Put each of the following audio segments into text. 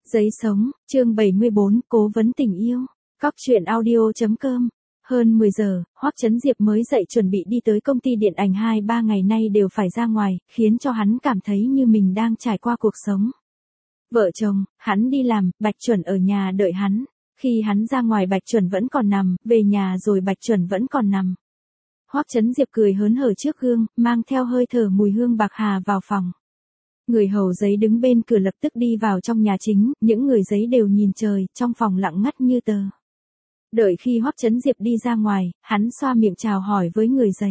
Giấy sống, chương 74, cố vấn tình yêu. Cóc truyện audio.com. Hơn 10 giờ, Hoắc Chấn Diệp mới dậy chuẩn bị đi tới công ty điện ảnh 2-3 ngày nay đều phải ra ngoài, khiến cho hắn cảm thấy như mình đang trải qua cuộc sống. Vợ chồng, hắn đi làm, Bạch Chuẩn ở nhà đợi hắn. Khi hắn ra ngoài Bạch Chuẩn vẫn còn nằm, về nhà rồi Bạch Chuẩn vẫn còn nằm. Hoắc Chấn Diệp cười hớn hở trước gương, mang theo hơi thở mùi hương bạc hà vào phòng. Người hầu giấy đứng bên cửa lập tức đi vào trong nhà chính, những người giấy đều nhìn trời, trong phòng lặng ngắt như tờ. Đợi khi Hoắc Chấn Diệp đi ra ngoài, hắn xoa miệng chào hỏi với người giấy.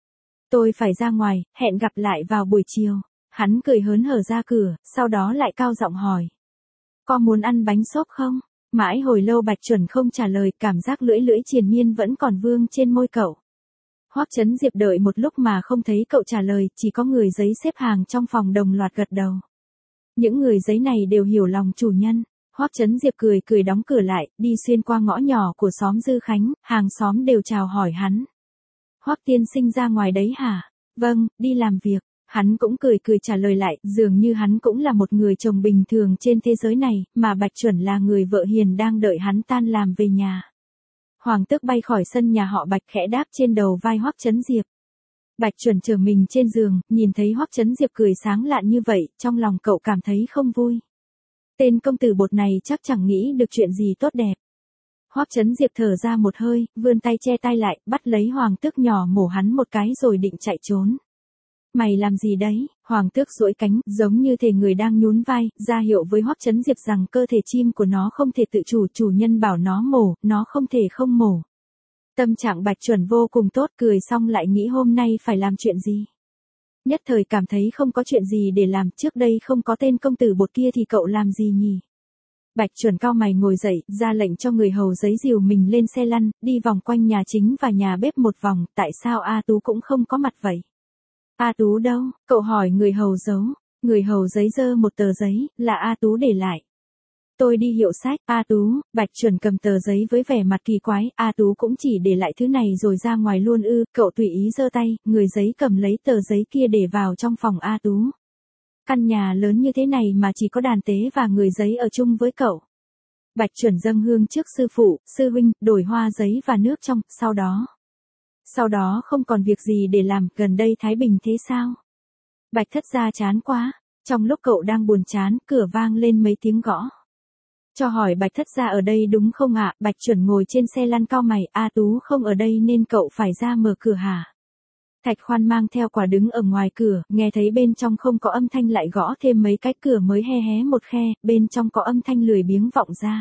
Tôi phải ra ngoài, hẹn gặp lại vào buổi chiều. Hắn cười hớn hở ra cửa, sau đó lại cao giọng hỏi. Có muốn ăn bánh xốp không? Mãi hồi lâu Bạch Chuẩn không trả lời, cảm giác lưỡi triền miên vẫn còn vương trên môi cậu. Hoắc Chấn Diệp đợi một lúc mà không thấy cậu trả lời, chỉ có người giấy xếp hàng trong phòng đồng loạt gật đầu. Những người giấy này đều hiểu lòng chủ nhân. Hoắc Chấn Diệp cười đóng cửa lại, đi xuyên qua ngõ nhỏ của xóm Dư Khánh, hàng xóm đều chào hỏi hắn. Hoắc tiên sinh ra ngoài đấy hả? Vâng, đi làm việc. Hắn cũng cười trả lời lại, dường như hắn cũng là một người chồng bình thường trên thế giới này, mà Bạch Chuẩn là người vợ hiền đang đợi hắn tan làm về nhà. Hoàng tước bay khỏi sân nhà họ Bạch khẽ đáp trên đầu vai Hoắc Chấn Diệp. Bạch Chuẩn trở mình trên giường, nhìn thấy Hoắc Chấn Diệp cười sáng lạn như vậy, trong lòng cậu cảm thấy không vui. Tên công tử bột này chắc chẳng nghĩ được chuyện gì tốt đẹp. Hoắc Chấn Diệp thở ra một hơi, vươn tay che tay lại, bắt lấy Hoàng tước nhỏ mổ hắn một cái rồi định chạy trốn. Mày làm gì đấy? Hoàng tước duỗi cánh, giống như thể người đang nhún vai, ra hiệu với Hoắc Chấn Diệp rằng cơ thể chim của nó không thể tự chủ, chủ nhân bảo nó mổ, nó không thể không mổ. Tâm trạng Bạch Chuẩn vô cùng tốt, cười xong lại nghĩ hôm nay phải làm chuyện gì. Nhất thời cảm thấy không có chuyện gì để làm, trước đây không có tên công tử bột kia thì cậu làm gì nhỉ? Bạch Chuẩn cau mày ngồi dậy, ra lệnh cho người hầu giấy dìu mình lên xe lăn, đi vòng quanh nhà chính và nhà bếp một vòng, tại sao A Tú cũng không có mặt vậy? A Tú đâu? Cậu hỏi người hầu giấu. Người hầu giấy giơ một tờ giấy, là A Tú để lại. Tôi đi hiệu sách, A Tú. Bạch Chuẩn cầm tờ giấy với vẻ mặt kỳ quái, A Tú cũng chỉ để lại thứ này rồi ra ngoài luôn ư? Cậu tùy ý giơ tay, người giấy cầm lấy tờ giấy kia để vào trong phòng A Tú. Căn nhà lớn như thế này mà chỉ có đàn tế và người giấy ở chung với cậu. Bạch Chuẩn dâng hương trước sư phụ, sư huynh, đổi hoa giấy và nước trong, sau đó không còn việc gì để làm, gần đây thái bình thế sao? Bạch thất gia chán quá. Trong lúc cậu đang buồn chán, cửa vang lên mấy tiếng gõ. Cho hỏi Bạch thất gia ở đây đúng không ạ? Bạch Chuẩn ngồi trên xe lăn cau mày, A Tú không ở đây nên cậu phải ra mở cửa hả? Thạch Khoan mang theo quà đứng ở ngoài cửa, nghe thấy bên trong không có âm thanh lại gõ thêm mấy cái cửa mới hé một khe, bên trong có âm thanh lười biếng vọng ra.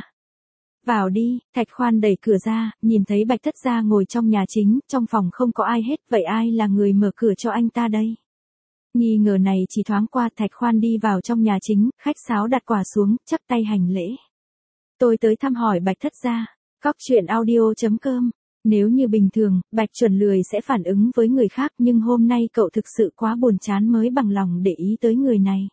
Vào đi. Thạch Khoan đẩy cửa ra, nhìn thấy Bạch thất gia ngồi trong nhà chính, trong phòng không có ai hết, vậy ai là người mở cửa cho anh ta đây? Nghi ngờ này chỉ thoáng qua, Thạch Khoan đi vào trong nhà chính, khách sáo đặt quà xuống, chắp tay hành lễ. Tôi tới thăm hỏi Bạch thất gia. Cóc truyện audio.com. Nếu như bình thường, Bạch Chuẩn lười sẽ phản ứng với người khác, nhưng hôm nay cậu thực sự quá buồn chán mới bằng lòng để ý tới người này.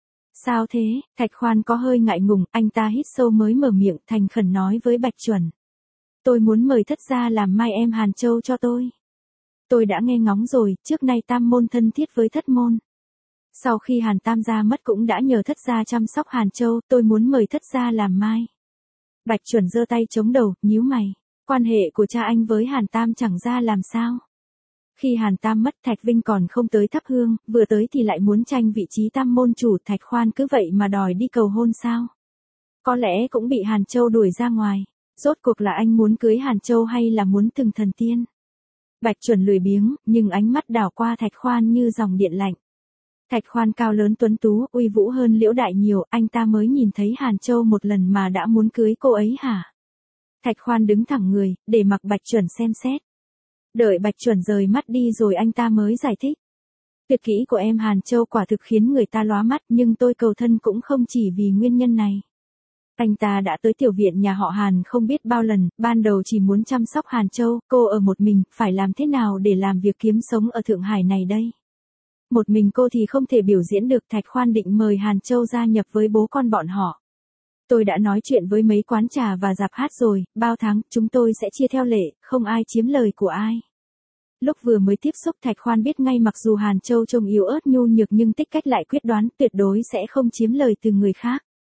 Sao thế? Thạch Khoan có hơi ngại ngùng, anh ta hít sâu mới mở miệng, thành khẩn nói với Bạch Chuẩn. Tôi muốn mời thất gia làm mai em Hàn Châu cho tôi. Tôi đã nghe ngóng rồi, trước nay tam môn thân thiết với thất môn. Sau khi Hàn Tam gia mất cũng đã nhờ thất gia chăm sóc Hàn Châu, tôi muốn mời thất gia làm mai. Bạch Chuẩn giơ tay chống đầu, nhíu mày. Quan hệ của cha anh với Hàn Tam chẳng ra làm sao. Khi Hàn Tam mất, Thạch Vinh còn không tới thắp hương, vừa tới thì lại muốn tranh vị trí tam môn chủ, Thạch Khoan cứ vậy mà đòi đi cầu hôn sao? Có lẽ cũng bị Hàn Châu đuổi ra ngoài. Rốt cuộc là anh muốn cưới Hàn Châu hay là muốn từng thần tiên? Bạch Chuẩn lười biếng, nhưng ánh mắt đảo qua Thạch Khoan như dòng điện lạnh. Thạch Khoan cao lớn tuấn tú, uy vũ hơn Liễu Đại nhiều, anh ta mới nhìn thấy Hàn Châu một lần mà đã muốn cưới cô ấy hả? Thạch Khoan đứng thẳng người, để mặc Bạch Chuẩn xem xét. Đợi Bạch Chuẩn rời mắt đi rồi anh ta mới giải thích. Tuyệt kỹ của em Hàn Châu quả thực khiến người ta lóa mắt, nhưng tôi cầu thân cũng không chỉ vì nguyên nhân này. Anh ta đã tới tiểu viện nhà họ Hàn không biết bao lần, ban đầu chỉ muốn chăm sóc Hàn Châu, cô ở một mình, phải làm thế nào để làm việc kiếm sống ở Thượng Hải này đây? Một mình cô thì không thể biểu diễn được, Thạch Khoan định mời Hàn Châu gia nhập với bố con bọn họ. Tôi đã nói chuyện với mấy quán trà và rạp hát rồi, bao tháng, chúng tôi sẽ chia theo lệ, không ai chiếm lời của ai. Lúc vừa mới tiếp xúc Thạch Khoan biết ngay mặc dù Hàn Châu trông yếu ớt nhu nhược nhưng tích cách lại quyết đoán, tuyệt đối sẽ không chiếm lời từ người khác.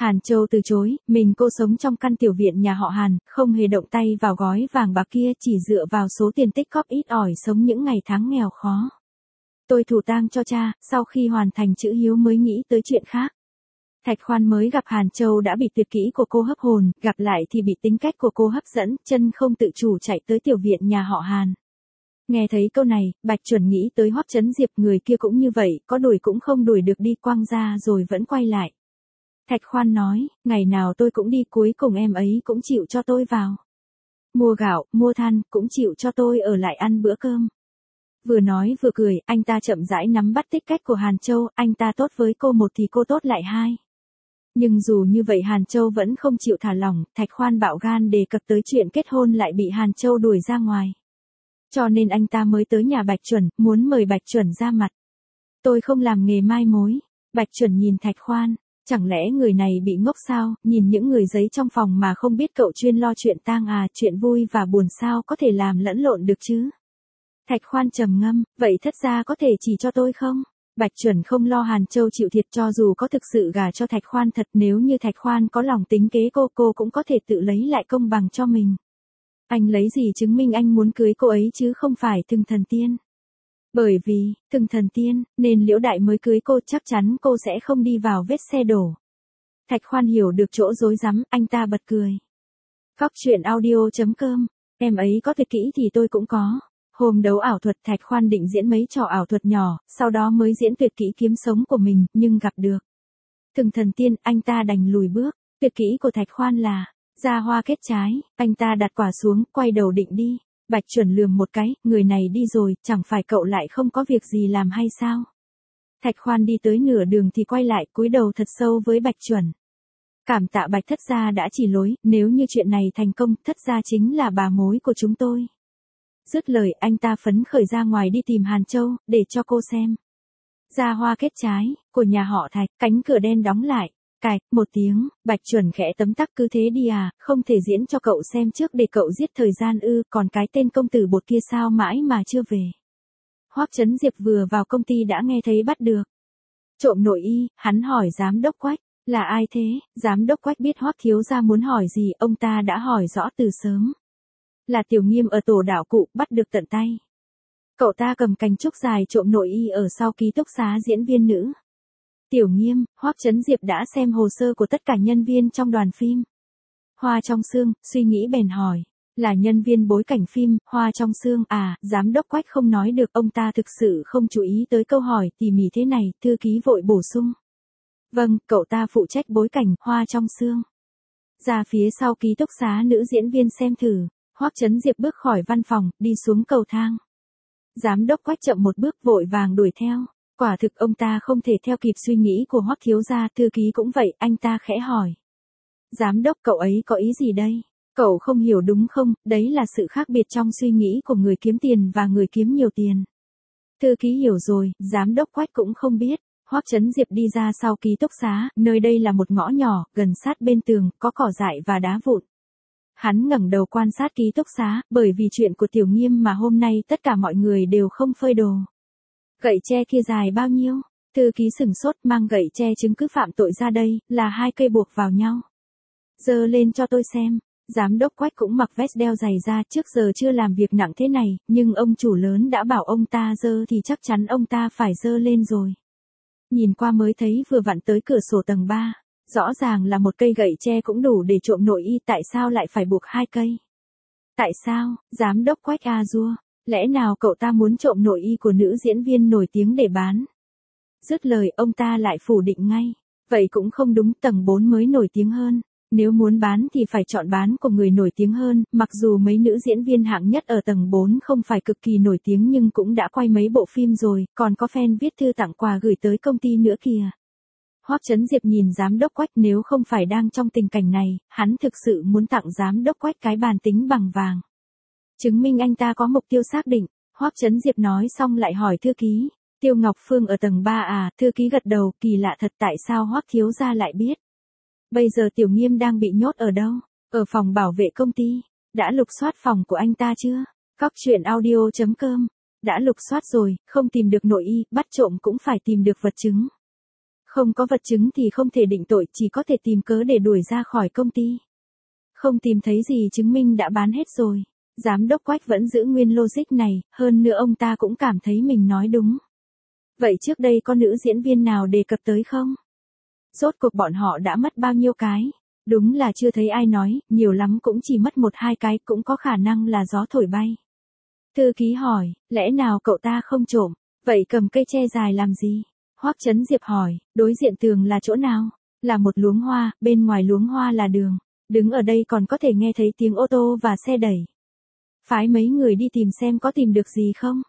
Hàn Châu từ chối, cô sống trong căn tiểu viện nhà họ Hàn, không hề động tay vào gói vàng bạc kia, chỉ dựa vào số tiền tích cóp ít ỏi sống những ngày tháng nghèo khó. Tôi thủ tang cho cha, sau khi hoàn thành chữ hiếu mới nghĩ tới chuyện khác. Thạch Khoan mới gặp Hàn Châu đã bị tuyệt kỹ của cô hấp hồn, gặp lại thì bị tính cách của cô hấp dẫn, chân không tự chủ chạy tới tiểu viện nhà họ Hàn. Nghe thấy câu này, Bạch Chuẩn nghĩ tới Hoắc Chấn Diệp, người kia cũng như vậy, có đuổi cũng không đuổi được đi, quăng ra rồi vẫn quay lại. Thạch Khoan nói, ngày nào tôi cũng đi, cuối cùng em ấy cũng chịu cho tôi vào. Mua gạo, mua than, cũng chịu cho tôi ở lại ăn bữa cơm. Vừa nói vừa cười, anh ta chậm rãi nắm bắt tích cách của Hàn Châu, anh ta tốt với cô một thì cô tốt lại hai. Nhưng dù như vậy Hàn Châu vẫn không chịu thả lỏng, Thạch Khoan bạo gan đề cập tới chuyện kết hôn lại bị Hàn Châu đuổi ra ngoài. Cho nên anh ta mới tới nhà Bạch Chuẩn, muốn mời Bạch Chuẩn ra mặt. Tôi không làm nghề mai mối. Bạch Chuẩn nhìn Thạch Khoan, chẳng lẽ người này bị ngốc sao, nhìn những người giấy trong phòng mà không biết cậu chuyên lo chuyện tang à, chuyện vui và buồn sao có thể làm lẫn lộn được chứ. Thạch Khoan trầm ngâm, vậy thất gia có thể chỉ cho tôi không? Bạch Chuẩn không lo Hàn Châu chịu thiệt, cho dù có thực sự gả cho Thạch Khoan thật, nếu như Thạch Khoan có lòng tính kế cô cũng có thể tự lấy lại công bằng cho mình. Anh lấy gì chứng minh anh muốn cưới cô ấy chứ không phải Thường Thần Tiên? Bởi vì, Thường Thần Tiên, nên Liễu Đại mới cưới cô, chắc chắn cô sẽ không đi vào vết xe đổ. Thạch Khoan hiểu được chỗ rối rắm, anh ta bật cười. Cóc truyện audio.com, em ấy có tuyệt kỹ thì tôi cũng có. Hôm đấu ảo thuật Thạch Khoan định diễn mấy trò ảo thuật nhỏ, sau đó mới diễn tuyệt kỹ kiếm sống của mình, nhưng gặp được Thường Thần Tiên, anh ta đành lùi bước. Tuyệt kỹ của Thạch Khoan là ra hoa kết trái, anh ta đặt quả xuống, quay đầu định đi. Bạch Chuẩn lườm một cái, người này đi rồi, chẳng phải cậu lại không có việc gì làm hay sao? Thạch Khoan đi tới nửa đường thì quay lại, cúi đầu thật sâu với Bạch Chuẩn. Cảm tạ Bạch thất gia đã chỉ lối, nếu như chuyện này thành công, thất gia chính là bà mối của chúng tôi. Dứt lời, anh ta phấn khởi ra ngoài đi tìm Hàn Châu, để cho cô xem. Ra hoa kết trái, của nhà họ Thạch, cánh cửa đen đóng lại. Cạch, một tiếng, Bạch Chuẩn khẽ tấm tắc, cứ thế đi à, không thể diễn cho cậu xem trước để cậu giết thời gian ư, còn cái tên công tử bột kia sao mãi mà chưa về. Hoắc Chấn Diệp vừa vào công ty đã nghe thấy bắt được trộm nội y, hắn hỏi giám đốc Quách, là ai thế? Giám đốc Quách biết Hoắc thiếu gia muốn hỏi gì, ông ta đã hỏi rõ từ sớm. Là Tiểu Nghiêm ở tổ đảo cụ, bắt được tận tay. Cậu ta cầm cành trúc dài trộm nội y ở sau ký túc xá diễn viên nữ. Tiểu Nghiêm, Hoắc Chấn Diệp đã xem hồ sơ của tất cả nhân viên trong đoàn phim. Hoa trong xương, suy nghĩ bèn hỏi, là nhân viên bối cảnh phim, Hoa trong xương à, giám đốc Quách không nói được, ông ta thực sự không chú ý tới câu hỏi tỉ mỉ thế này, thư ký vội bổ sung. Vâng, cậu ta phụ trách bối cảnh, Hoa trong xương. Ra phía sau ký túc xá nữ diễn viên xem thử, Hoắc Chấn Diệp bước khỏi văn phòng, đi xuống cầu thang. Giám đốc Quách chậm một bước vội vàng đuổi theo. Quả thực ông ta không thể theo kịp suy nghĩ của Hoắc thiếu gia, thư ký cũng vậy, anh ta khẽ hỏi. Giám đốc, cậu ấy có ý gì đây? Cậu không hiểu đúng không, đấy là sự khác biệt trong suy nghĩ của người kiếm tiền và người kiếm nhiều tiền. Thư ký hiểu rồi, giám đốc Quách cũng không biết. Hoắc Chấn Diệp đi ra sau ký túc xá, nơi đây là một ngõ nhỏ, gần sát bên tường, có cỏ dại và đá vụn. Hắn ngẩng đầu quan sát ký túc xá, bởi vì chuyện của Tiểu Nghiêm mà hôm nay tất cả mọi người đều không phơi đồ. Gậy tre kia dài bao nhiêu? Thư ký sửng sốt, mang gậy tre chứng cứ phạm tội ra đây, là 2 cây buộc vào nhau. Giơ lên cho tôi xem. Giám đốc Quách cũng mặc vest đeo giày ra, trước giờ chưa làm việc nặng thế này, nhưng ông chủ lớn đã bảo ông ta giơ thì chắc chắn ông ta phải giơ lên rồi. Nhìn qua mới thấy vừa vặn tới cửa sổ tầng 3, rõ ràng là một cây gậy tre cũng đủ để trộm nội y, tại sao lại phải buộc 2 cây? Tại sao? Giám đốc Quách a dua, lẽ nào cậu ta muốn trộm nội y của nữ diễn viên nổi tiếng để bán? Dứt lời ông ta lại phủ định ngay, vậy cũng không đúng, tầng 4 mới nổi tiếng hơn. Nếu muốn bán thì phải chọn bán của người nổi tiếng hơn, mặc dù mấy nữ diễn viên hạng nhất ở tầng 4 không phải cực kỳ nổi tiếng nhưng cũng đã quay mấy bộ phim rồi, còn có fan viết thư tặng quà gửi tới công ty nữa kìa. Hoắc Chấn Diệp nhìn giám đốc Quách, nếu không phải đang trong tình cảnh này, hắn thực sự muốn tặng giám đốc Quách cái bàn tính bằng vàng. Chứng minh anh ta có mục tiêu xác định. Hoắc Chấn Diệp nói xong lại hỏi thư ký, Tiêu Ngọc Phương ở tầng 3 à, thư ký gật đầu, kỳ lạ thật, tại sao Hoắc thiếu gia lại biết? Bây giờ Tiểu Nghiêm đang bị nhốt ở đâu? Ở phòng bảo vệ công ty. Đã lục soát phòng của anh ta chưa? Cóc truyện audio.com. Đã lục soát rồi, không tìm được nội y, bắt trộm cũng phải tìm được vật chứng. Không có vật chứng thì không thể định tội, chỉ có thể tìm cớ để đuổi ra khỏi công ty. Không tìm thấy gì chứng minh đã bán hết rồi. Giám đốc Quách vẫn giữ nguyên logic này, hơn nữa ông ta cũng cảm thấy mình nói đúng. Vậy trước đây có nữ diễn viên nào đề cập tới không? Rốt cuộc bọn họ đã mất bao nhiêu cái? Đúng là chưa thấy ai nói, nhiều lắm cũng chỉ mất 1-2 cái, cũng có khả năng là gió thổi bay. Thư ký hỏi, lẽ nào cậu ta không trộm, vậy cầm cây tre dài làm gì? Hoắc Chấn Diệp hỏi, đối diện tường là chỗ nào? Là một luống hoa, bên ngoài luống hoa là đường. Đứng ở đây còn có thể nghe thấy tiếng ô tô và xe đẩy. Phái mấy người đi tìm xem có tìm được gì không?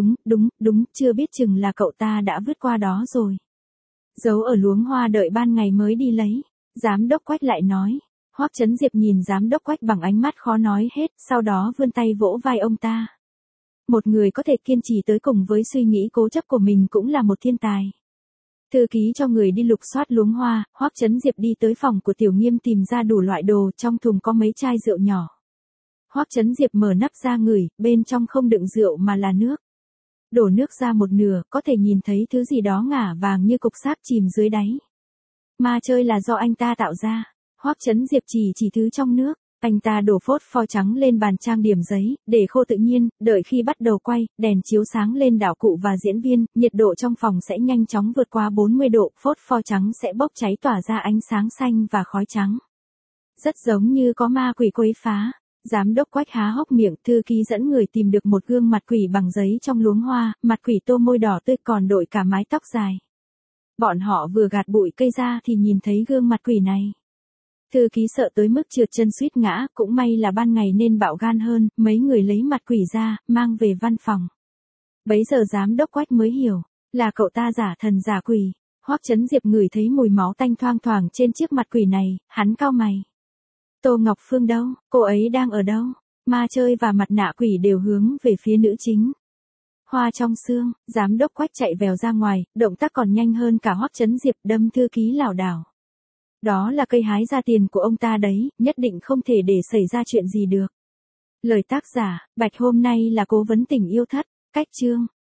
Đúng, chưa biết chừng là cậu ta đã vứt qua đó rồi. Giấu ở luống hoa đợi ban ngày mới đi lấy. Giám đốc Quách lại nói. Hoắc Chấn Diệp nhìn giám đốc Quách bằng ánh mắt khó nói hết, sau đó vươn tay vỗ vai ông ta. Một người có thể kiên trì tới cùng với suy nghĩ cố chấp của mình cũng là một thiên tài. Thư ký cho người đi lục soát luống hoa, Hoắc Chấn Diệp đi tới phòng của Tiểu Nghiêm tìm ra đủ loại đồ, trong thùng có mấy chai rượu nhỏ. Hoắc Chấn Diệp mở nắp ra ngửi, bên trong không đựng rượu mà là nước. Đổ nước ra một nửa, có thể nhìn thấy thứ gì đó ngả vàng như cục sáp chìm dưới đáy. Ma chơi là do anh ta tạo ra. Hoắc Chấn Diệp chỉ thứ trong nước. Anh ta đổ phốt pho trắng lên bàn trang điểm giấy, để khô tự nhiên, đợi khi bắt đầu quay, đèn chiếu sáng lên đạo cụ và diễn viên, nhiệt độ trong phòng sẽ nhanh chóng vượt qua 40 độ, phốt pho trắng sẽ bốc cháy tỏa ra ánh sáng xanh và khói trắng. Rất giống như có ma quỷ quấy phá. Giám đốc Quách há hốc miệng, thư ký dẫn người tìm được một gương mặt quỷ bằng giấy trong luống hoa, mặt quỷ tô môi đỏ tươi còn đội cả mái tóc dài. Bọn họ vừa gạt bụi cây ra thì nhìn thấy gương mặt quỷ này. Thư ký sợ tới mức trượt chân suýt ngã, cũng may là ban ngày nên bạo gan hơn, mấy người lấy mặt quỷ ra, mang về văn phòng. Bấy giờ giám đốc Quách mới hiểu, là cậu ta giả thần giả quỷ. Hoắc Chấn Diệp ngửi thấy mùi máu tanh thoang thoảng trên chiếc mặt quỷ này, hắn cau mày. Tô Ngọc Phương đâu, cô ấy đang ở đâu? Ma chơi và mặt nạ quỷ đều hướng về phía nữ chính. Hoa trong xương, giám đốc Quách chạy vèo ra ngoài, động tác còn nhanh hơn cả Hoắc Chấn Diệp, đâm thư ký lảo đảo. Đó là cây hái ra tiền của ông ta đấy, nhất định không thể để xảy ra chuyện gì được. Lời tác giả, Bạch hôm nay là cố vấn tình yêu thất, cách chương.